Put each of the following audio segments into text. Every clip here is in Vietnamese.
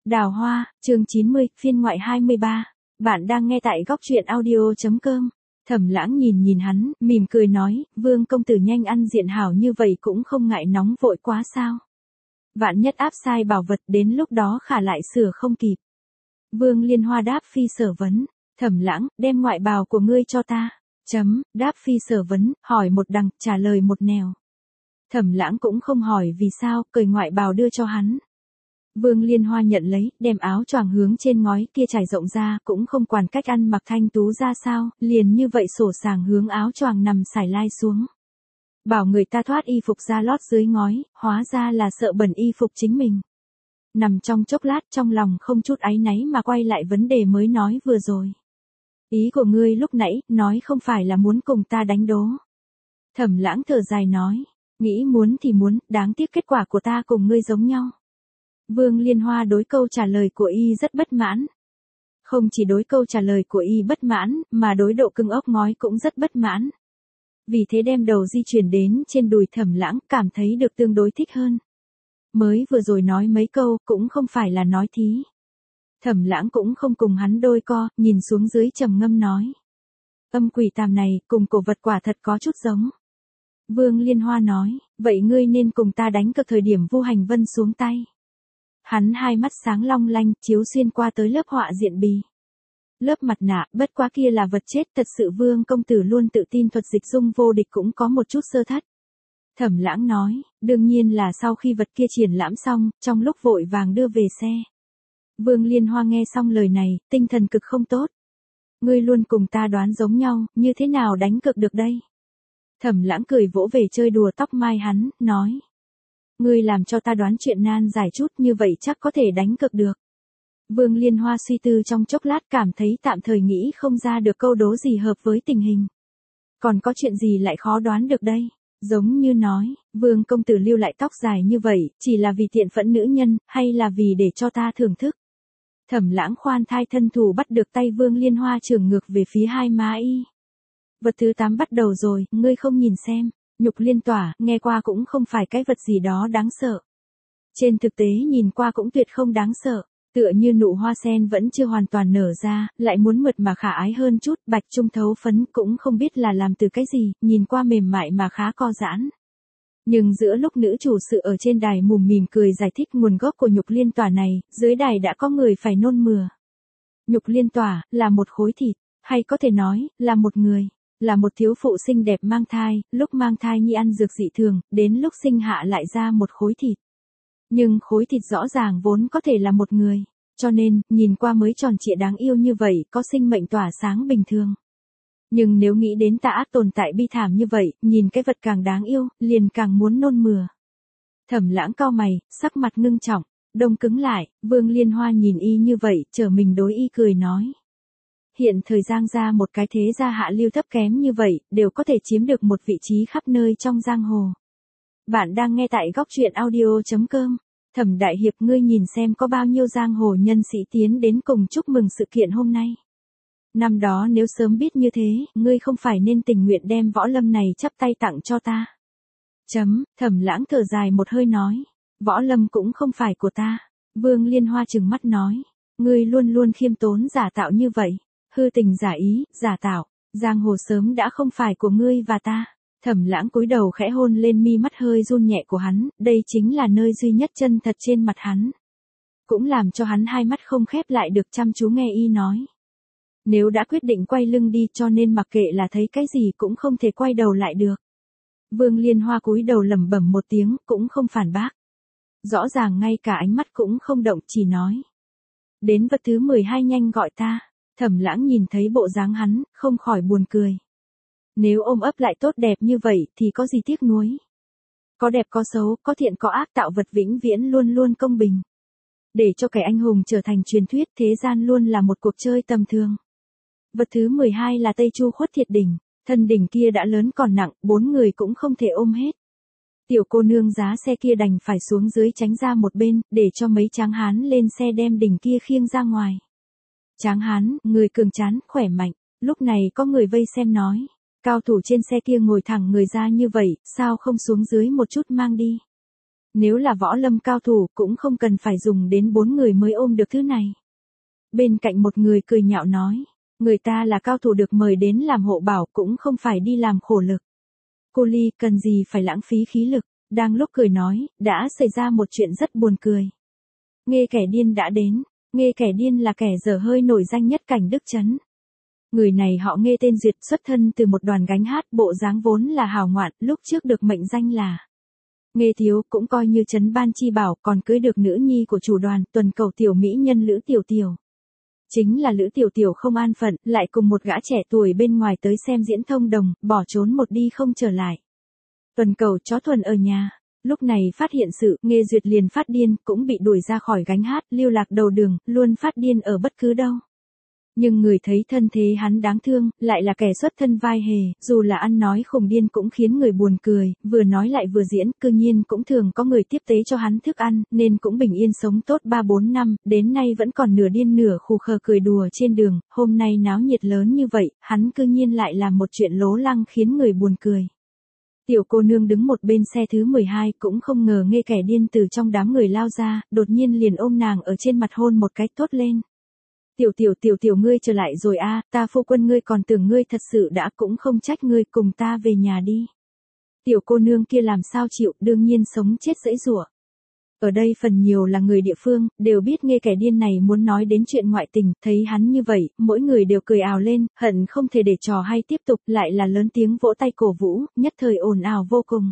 Đào Hoa, chương 90, phiên ngoại 23. Bạn đang nghe tại góc truyện audio.com. Thẩm Lãng nhìn hắn, mỉm cười nói, Vương công tử nhanh ăn diện hảo như vậy cũng không ngại nóng vội quá sao. Vạn nhất áp sai bảo vật đến lúc đó khả lại sửa không kịp. Vương Liên Hoa đáp phi sở vấn, Thẩm Lãng, đem ngoại bào của ngươi cho ta. Đáp phi sở vấn, hỏi một đằng, trả lời một nẻo. Thẩm Lãng cũng không hỏi vì sao, cởi ngoại bào đưa cho hắn. Vương Liên Hoa nhận lấy, đem áo choàng hướng trên ngói kia trải rộng ra, cũng không quản cách ăn mặc thanh tú ra sao, liền như vậy sổ sàng hướng áo choàng nằm sải lai xuống. Bảo người ta thoát y phục ra lót dưới ngói, hóa ra là sợ bẩn y phục chính mình. Nằm trong chốc lát trong lòng không chút áy náy mà quay lại vấn đề mới nói vừa rồi. Ý của ngươi lúc nãy, nói không phải là muốn cùng ta đánh đố. Thẩm Lãng thở dài nói, nghĩ muốn thì muốn, đáng tiếc kết quả của ta cùng ngươi giống nhau. Vương Liên Hoa đối câu trả lời của y rất bất mãn. Không chỉ đối câu trả lời của y bất mãn, mà đối độ cứng ốc ngói cũng rất bất mãn. Vì thế đem đầu di chuyển đến trên đùi Thẩm Lãng, cảm thấy được tương đối thích hơn. Mới vừa rồi nói mấy câu, cũng không phải là nói thí. Thẩm Lãng cũng không cùng hắn đôi co, nhìn xuống dưới trầm ngâm nói. Âm quỷ tàm này, cùng cổ vật quả thật có chút giống. Vương Liên Hoa nói, vậy ngươi nên cùng ta đánh cược thời điểm Vu Hành Vân xuống tay. Hắn hai mắt sáng long lanh, chiếu xuyên qua tới lớp họa diện bì. Lớp mặt nạ, bất quá kia là vật chết, thật sự Vương công tử luôn tự tin thuật dịch dung vô địch cũng có một chút sơ thất. Thẩm Lãng nói, đương nhiên là sau khi vật kia triển lãm xong, trong lúc vội vàng đưa về xe. Vương Liên Hoa nghe xong lời này, tinh thần cực không tốt. Ngươi luôn cùng ta đoán giống nhau, như thế nào đánh cược được đây? Thẩm Lãng cười vỗ về chơi đùa tóc mai hắn, nói. Ngươi làm cho ta đoán chuyện nan giải chút, như vậy chắc có thể đánh cược được. Vương Liên Hoa suy tư trong chốc lát cảm thấy tạm thời nghĩ không ra được câu đố gì hợp với tình hình. Còn có chuyện gì lại khó đoán được đây? Giống như nói, Vương công tử lưu lại tóc dài như vậy, chỉ là vì tiện phẫn nữ nhân, hay là vì để cho ta thưởng thức? Thẩm Lãng khoan thai thân thủ bắt được tay Vương Liên Hoa trường ngược về phía hai má y. Vật thứ 8 bắt đầu rồi, ngươi không nhìn xem. Nhục liên tỏa, nghe qua cũng không phải cái vật gì đó đáng sợ. Trên thực tế nhìn qua cũng tuyệt không đáng sợ, tựa như nụ hoa sen vẫn chưa hoàn toàn nở ra, lại muốn mượt mà khả ái hơn chút, bạch trung thấu phấn cũng không biết là làm từ cái gì, nhìn qua mềm mại mà khá co giãn. Nhưng giữa lúc nữ chủ sự ở trên đài mùm mỉm cười giải thích nguồn gốc của nhục liên tỏa này, dưới đài đã có người phải nôn mửa. Nhục liên tỏa, là một khối thịt, hay có thể nói, là một người. Là một thiếu phụ xinh đẹp mang thai, lúc mang thai nhi ăn dược dị thường, đến lúc sinh hạ lại ra một khối thịt. Nhưng khối thịt rõ ràng vốn có thể là một người, cho nên, nhìn qua mới tròn trịa đáng yêu như vậy, có sinh mệnh tỏa sáng bình thường. Nhưng nếu nghĩ đến tà ác tồn tại bi thảm như vậy, nhìn cái vật càng đáng yêu, liền càng muốn nôn mửa. Thẩm Lãng cau mày, sắc mặt ngưng trọng, đông cứng lại, Vương Liên Hoa nhìn y như vậy, trở mình đối y cười nói. Hiện thời Giang gia một cái thế gia hạ lưu thấp kém như vậy, đều có thể chiếm được một vị trí khắp nơi trong giang hồ. Bạn đang nghe tại góc truyện audio.com. Thẩm đại hiệp, ngươi nhìn xem có bao nhiêu giang hồ nhân sĩ tiến đến cùng chúc mừng sự kiện hôm nay. Năm đó nếu sớm biết như thế, ngươi không phải nên tình nguyện đem võ lâm này chắp tay tặng cho ta. Thẩm Lãng thở dài một hơi nói. Võ lâm cũng không phải của ta. Vương Liên Hoa trừng mắt nói. Ngươi luôn luôn khiêm tốn giả tạo như vậy. Hư tình giả ý, giả tạo, giang hồ sớm đã không phải của ngươi và ta. Thẩm Lãng cúi đầu khẽ hôn lên mi mắt hơi run nhẹ của hắn, đây chính là nơi duy nhất chân thật trên mặt hắn. Cũng làm cho hắn hai mắt không khép lại được chăm chú nghe y nói. Nếu đã quyết định quay lưng đi cho nên mặc kệ là thấy cái gì cũng không thể quay đầu lại được. Vương Liên Hoa cúi đầu lẩm bẩm một tiếng, cũng không phản bác. Rõ ràng ngay cả ánh mắt cũng không động, chỉ nói. Đến vật thứ 12 nhanh gọi ta. Thẩm Lãng nhìn thấy bộ dáng hắn, không khỏi buồn cười. Nếu ôm ấp lại tốt đẹp như vậy thì có gì tiếc nuối. Có đẹp có xấu, có thiện có ác, tạo vật vĩnh viễn luôn luôn công bình. Để cho kẻ anh hùng trở thành truyền thuyết, thế gian luôn là một cuộc chơi tầm thường. Vật thứ 12 là Tây Chu Khuất Thiệt Đỉnh, thân đỉnh kia đã lớn còn nặng, 4 người cũng không thể ôm hết. Tiểu cô nương giá xe kia đành phải xuống dưới tránh ra một bên, để cho mấy tráng hán lên xe đem đỉnh kia khiêng ra ngoài. Tráng hán, người cường tráng, khỏe mạnh, lúc này có người vây xem nói, cao thủ trên xe kia ngồi thẳng người ra như vậy, sao không xuống dưới một chút mang đi. Nếu là võ lâm cao thủ cũng không cần phải dùng đến 4 người mới ôm được thứ này. Bên cạnh một người cười nhạo nói, người ta là cao thủ được mời đến làm hộ bảo cũng không phải đi làm khổ lực. Cô Ly cần gì phải lãng phí khí lực, đang lúc cười nói, đã xảy ra một chuyện rất buồn cười. Nghê kẻ điên đã đến, Nghê kẻ điên là kẻ dở hơi nổi danh nhất cảnh Đức Trấn. Người này họ Nghê tên Duyệt, xuất thân từ một đoàn gánh hát, bộ dáng vốn là hào ngoạn, lúc trước được mệnh danh là Nghê Thiếu, cũng coi như trấn ban chi bảo, còn cưới được nữ nhi của chủ đoàn, tuần cầu tiểu mỹ nhân Lữ Tiểu Tiểu. Chính là Lữ Tiểu Tiểu không an phận, lại cùng một gã trẻ tuổi bên ngoài tới xem diễn thông đồng, bỏ trốn một đi không trở lại. Tuần cầu chó thuần ở nhà, lúc này phát hiện sự, Nghê Duyệt liền phát điên, cũng bị đuổi ra khỏi gánh hát, lưu lạc đầu đường, luôn phát điên ở bất cứ đâu. Nhưng người thấy thân thế hắn đáng thương, lại là kẻ xuất thân vai hề, dù là ăn nói khùng điên cũng khiến người buồn cười, vừa nói lại vừa diễn, cư nhiên cũng thường có người tiếp tế cho hắn thức ăn, nên cũng bình yên sống tốt 3-4 năm, đến nay vẫn còn nửa điên nửa khù khờ cười đùa trên đường, hôm nay náo nhiệt lớn như vậy, hắn cư nhiên lại làm một chuyện lố lăng khiến người buồn cười. Tiểu cô nương đứng một bên xe thứ 12 cũng không ngờ Nghê kẻ điên từ trong đám người lao ra, đột nhiên liền ôm nàng ở trên mặt hôn một cái, thốt lên. Tiểu ngươi trở lại rồi a, ta phu quân ngươi còn tưởng ngươi thật sự đã, cũng không trách ngươi, cùng ta về nhà đi. Tiểu cô nương kia làm sao chịu, đương nhiên sống chết giãy giụa. Ở đây phần nhiều là người địa phương, đều biết Nghê kẻ điên này muốn nói đến chuyện ngoại tình, thấy hắn như vậy, mỗi người đều cười ào lên, hận không thể để trò hay tiếp tục, lại là lớn tiếng vỗ tay cổ vũ, nhất thời ồn ào vô cùng.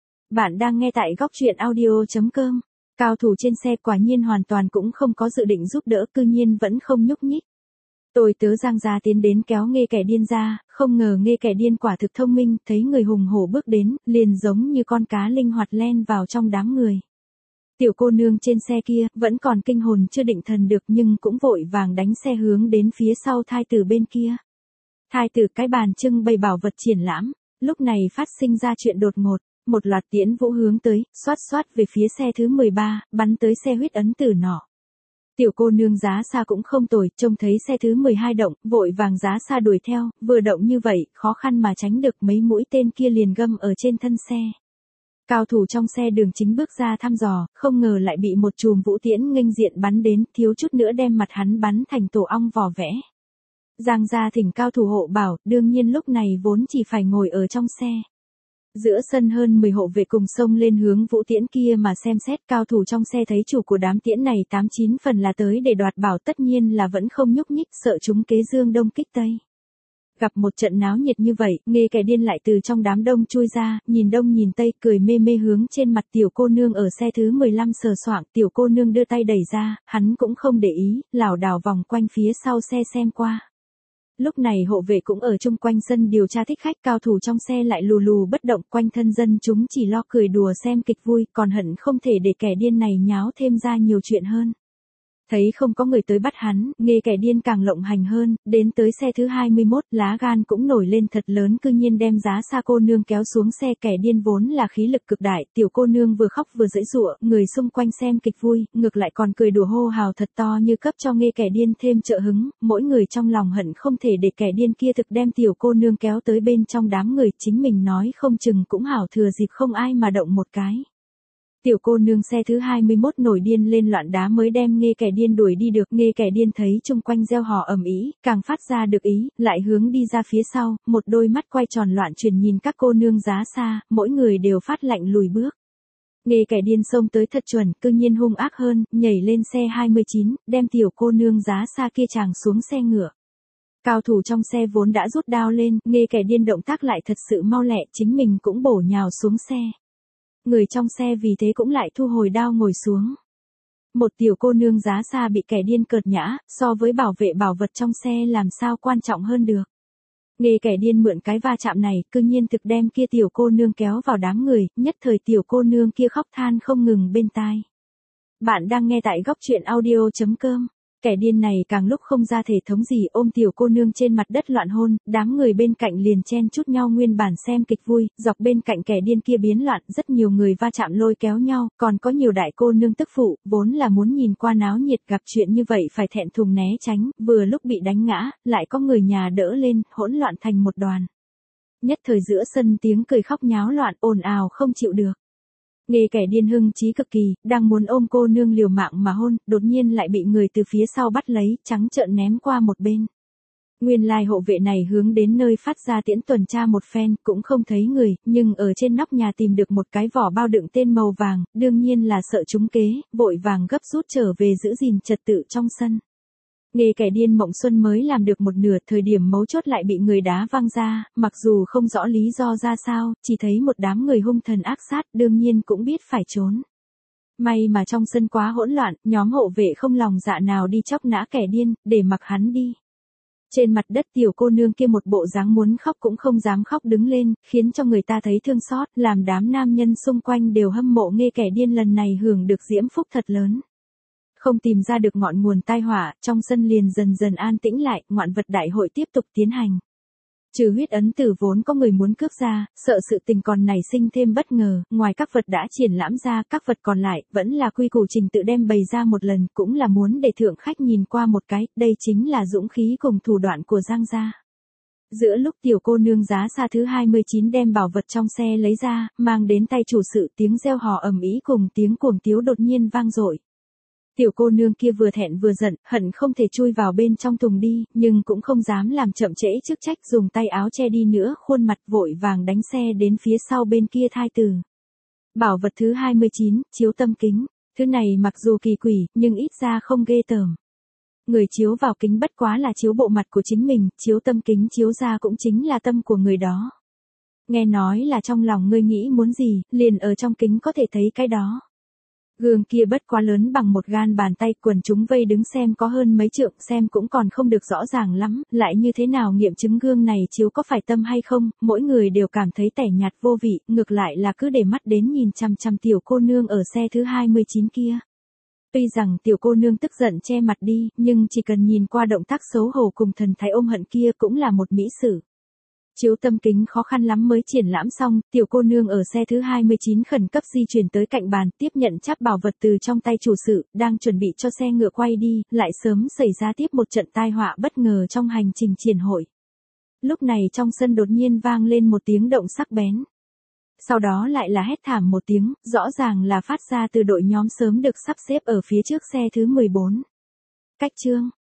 Bạn đang nghe tại góc truyện audio.com. Cao thủ trên xe quả nhiên hoàn toàn cũng không có dự định giúp đỡ, cư nhiên vẫn không nhúc nhích. Tôi tớ Giang gia tiến đến kéo Nghê kẻ điên ra, không ngờ Nghê kẻ điên quả thực thông minh, thấy người hùng hổ bước đến, liền giống như con cá linh hoạt len vào trong đám người. Tiểu cô nương trên xe kia, vẫn còn kinh hồn chưa định thần được nhưng cũng vội vàng đánh xe hướng đến phía sau thai tử bên kia. Thai tử cái bàn trưng bày bảo vật triển lãm, lúc này phát sinh ra chuyện đột ngột. Một loạt tiễn vũ hướng tới, xoát về phía xe thứ 13, bắn tới xe huyết ấn tử nọ. Tiểu cô nương Giá Sa cũng không tồi, trông thấy xe thứ 12 động, vội vàng Giá Sa đuổi theo, vừa động như vậy, khó khăn mà tránh được mấy mũi tên kia liền găm ở trên thân xe. Cao thủ trong xe đường chính bước ra thăm dò, không ngờ lại bị một chùm vũ tiễn nghênh diện bắn đến, thiếu chút nữa đem mặt hắn bắn thành tổ ong vỏ vẽ. Giang gia thỉnh cao thủ hộ bảo, đương nhiên lúc này vốn chỉ phải ngồi ở trong xe. Giữa sân hơn 10 hộ vệ cùng xông lên hướng vũ tiễn kia mà xem xét, cao thủ trong xe thấy chủ của đám tiễn này 89 phần là tới để đoạt bảo, tất nhiên là vẫn không nhúc nhích, sợ chúng kế dương đông kích tây. Gặp một trận náo nhiệt như vậy, Nghê kẻ điên lại từ trong đám đông chui ra, nhìn đông nhìn tây, cười mê mê hướng trên mặt tiểu cô nương ở xe thứ 15 sờ soạng, tiểu cô nương đưa tay đẩy ra, hắn cũng không để ý, lảo đảo vòng quanh phía sau xe xem qua. Lúc này hộ vệ cũng ở chung quanh sân điều tra thích khách, cao thủ trong xe lại lù lù bất động, quanh thân dân chúng chỉ lo cười đùa xem kịch vui, còn hận không thể để kẻ điên này nháo thêm ra nhiều chuyện hơn. Thấy không có người tới bắt hắn, Nghê kẻ điên càng lộng hành hơn, đến tới xe thứ 21, lá gan cũng nổi lên thật lớn, cư nhiên đem Giá Sa cô nương kéo xuống xe. Kẻ điên vốn là khí lực cực đại, tiểu cô nương vừa khóc vừa giãy giụa, người xung quanh xem kịch vui, ngược lại còn cười đùa hô hào thật to như cấp cho Nghê kẻ điên thêm trợ hứng, mỗi người trong lòng hận không thể để kẻ điên kia thực đem tiểu cô nương kéo tới bên trong đám người, chính mình nói không chừng cũng hảo thừa dịp không ai mà động một cái. Tiểu cô nương xe thứ 21 nổi điên lên loạn đá mới đem Nghê kẻ điên đuổi đi được. Nghê kẻ điên thấy chung quanh reo hò ầm ĩ, càng phát ra được ý, lại hướng đi ra phía sau, một đôi mắt quay tròn loạn chuyển nhìn các cô nương Giá Sa, mỗi người đều phát lạnh lùi bước. Nghê kẻ điên xông tới thật chuẩn, cư nhiên hung ác hơn, nhảy lên xe 29, đem tiểu cô nương Giá Sa kia chàng xuống xe ngựa. Cao thủ trong xe vốn đã rút đao lên, Nghê kẻ điên động tác lại thật sự mau lẹ, chính mình cũng bổ nhào xuống xe. Người trong xe vì thế cũng lại thu hồi đao ngồi xuống. Một tiểu cô nương Giá Sa bị kẻ điên cợt nhã, so với bảo vệ bảo vật trong xe làm sao quan trọng hơn được. Nghê kẻ điên mượn cái va chạm này, cư nhiên thực đem kia tiểu cô nương kéo vào đám người, nhất thời tiểu cô nương kia khóc than không ngừng bên tai. Bạn đang nghe tại góc truyện audio.com. Kẻ điên này càng lúc không ra thể thống gì, ôm tiểu cô nương trên mặt đất loạn hôn, đám người bên cạnh liền chen chúc nhau nguyên bản xem kịch vui, dọc bên cạnh kẻ điên kia biến loạn, rất nhiều người va chạm lôi kéo nhau, còn có nhiều đại cô nương tức phụ, vốn là muốn nhìn qua náo nhiệt, gặp chuyện như vậy phải thẹn thùng né tránh, vừa lúc bị đánh ngã, lại có người nhà đỡ lên, hỗn loạn thành một đoàn. Nhất thời giữa sân tiếng cười khóc nháo loạn, ồn ào không chịu được. Nghe kẻ điên hưng chí cực kỳ, đang muốn ôm cô nương liều mạng mà hôn, đột nhiên lại bị người từ phía sau bắt lấy, trắng trợn ném qua một bên. Nguyên lai hộ vệ này hướng đến nơi phát ra tiễn tuần tra một phen, cũng không thấy người, nhưng ở trên nóc nhà tìm được một cái vỏ bao đựng tên màu vàng, đương nhiên là sợ trúng kế, vội vàng gấp rút trở về giữ gìn trật tự trong sân. Nghe kẻ điên Mộng Xuân mới làm được một nửa, thời điểm mấu chốt lại bị người đá văng ra, mặc dù không rõ lý do ra sao, chỉ thấy một đám người hung thần ác sát, đương nhiên cũng biết phải trốn. May mà trong sân quá hỗn loạn, nhóm hộ vệ không lòng dạ nào đi chóc nã kẻ điên, để mặc hắn đi. Trên mặt đất tiểu cô nương kia một bộ dáng muốn khóc cũng không dám khóc đứng lên, khiến cho người ta thấy thương xót, làm đám nam nhân xung quanh đều hâm mộ Nghe kẻ điên lần này hưởng được diễm phúc thật lớn. Không tìm ra được ngọn nguồn tai họa, trong sân liền dần dần an tĩnh lại, ngoạn vật đại hội tiếp tục tiến hành. Trừ huyết ấn tử vốn có người muốn cướp ra, sợ sự tình còn nảy sinh thêm bất ngờ, ngoài các vật đã triển lãm ra, các vật còn lại, vẫn là quy củ trình tự đem bày ra một lần, cũng là muốn để thượng khách nhìn qua một cái, đây chính là dũng khí cùng thủ đoạn của Giang gia. Giữa lúc tiểu cô nương giá xa thứ 29 đem bảo vật trong xe lấy ra, mang đến tay chủ sự, tiếng reo hò ầm ĩ cùng tiếng cuồng tiếu đột nhiên vang dội. Tiểu cô nương kia vừa thẹn vừa giận, hận không thể chui vào bên trong thùng đi, nhưng cũng không dám làm chậm trễ chức trách, dùng tay áo che đi nữa, khuôn mặt vội vàng đánh xe đến phía sau bên kia thai từ. Bảo vật thứ 29, chiếu tâm kính. Thứ này mặc dù kỳ quỷ, nhưng ít ra không ghê tởm. Người chiếu vào kính bất quá là chiếu bộ mặt của chính mình, chiếu tâm kính chiếu ra cũng chính là tâm của người đó. Nghe nói là trong lòng ngươi nghĩ muốn gì, liền ở trong kính có thể thấy cái đó. Gương kia bất quá lớn bằng một gan bàn tay, quần chúng vây đứng xem có hơn mấy trượng, xem cũng còn không được rõ ràng lắm, lại như thế nào nghiệm chứng gương này chiếu có phải tâm hay không, mỗi người đều cảm thấy tẻ nhạt vô vị, ngược lại là cứ để mắt đến nhìn chăm chăm tiểu cô nương ở xe thứ 29 kia. Tuy rằng tiểu cô nương tức giận che mặt đi, nhưng chỉ cần nhìn qua động tác xấu hổ cùng thần thái ôm hận kia cũng là một mỹ sự. Chiếu tâm kính khó khăn lắm mới triển lãm xong, tiểu cô nương ở xe thứ 29 khẩn cấp di chuyển tới cạnh bàn, tiếp nhận chắp bảo vật từ trong tay chủ sự, đang chuẩn bị cho xe ngựa quay đi, lại sớm xảy ra tiếp một trận tai họa bất ngờ trong hành trình triển hội. Lúc này trong sân đột nhiên vang lên một tiếng động sắc bén. Sau đó lại là hét thảm một tiếng, rõ ràng là phát ra từ đội nhóm sớm được sắp xếp ở phía trước xe thứ 14. Cách chương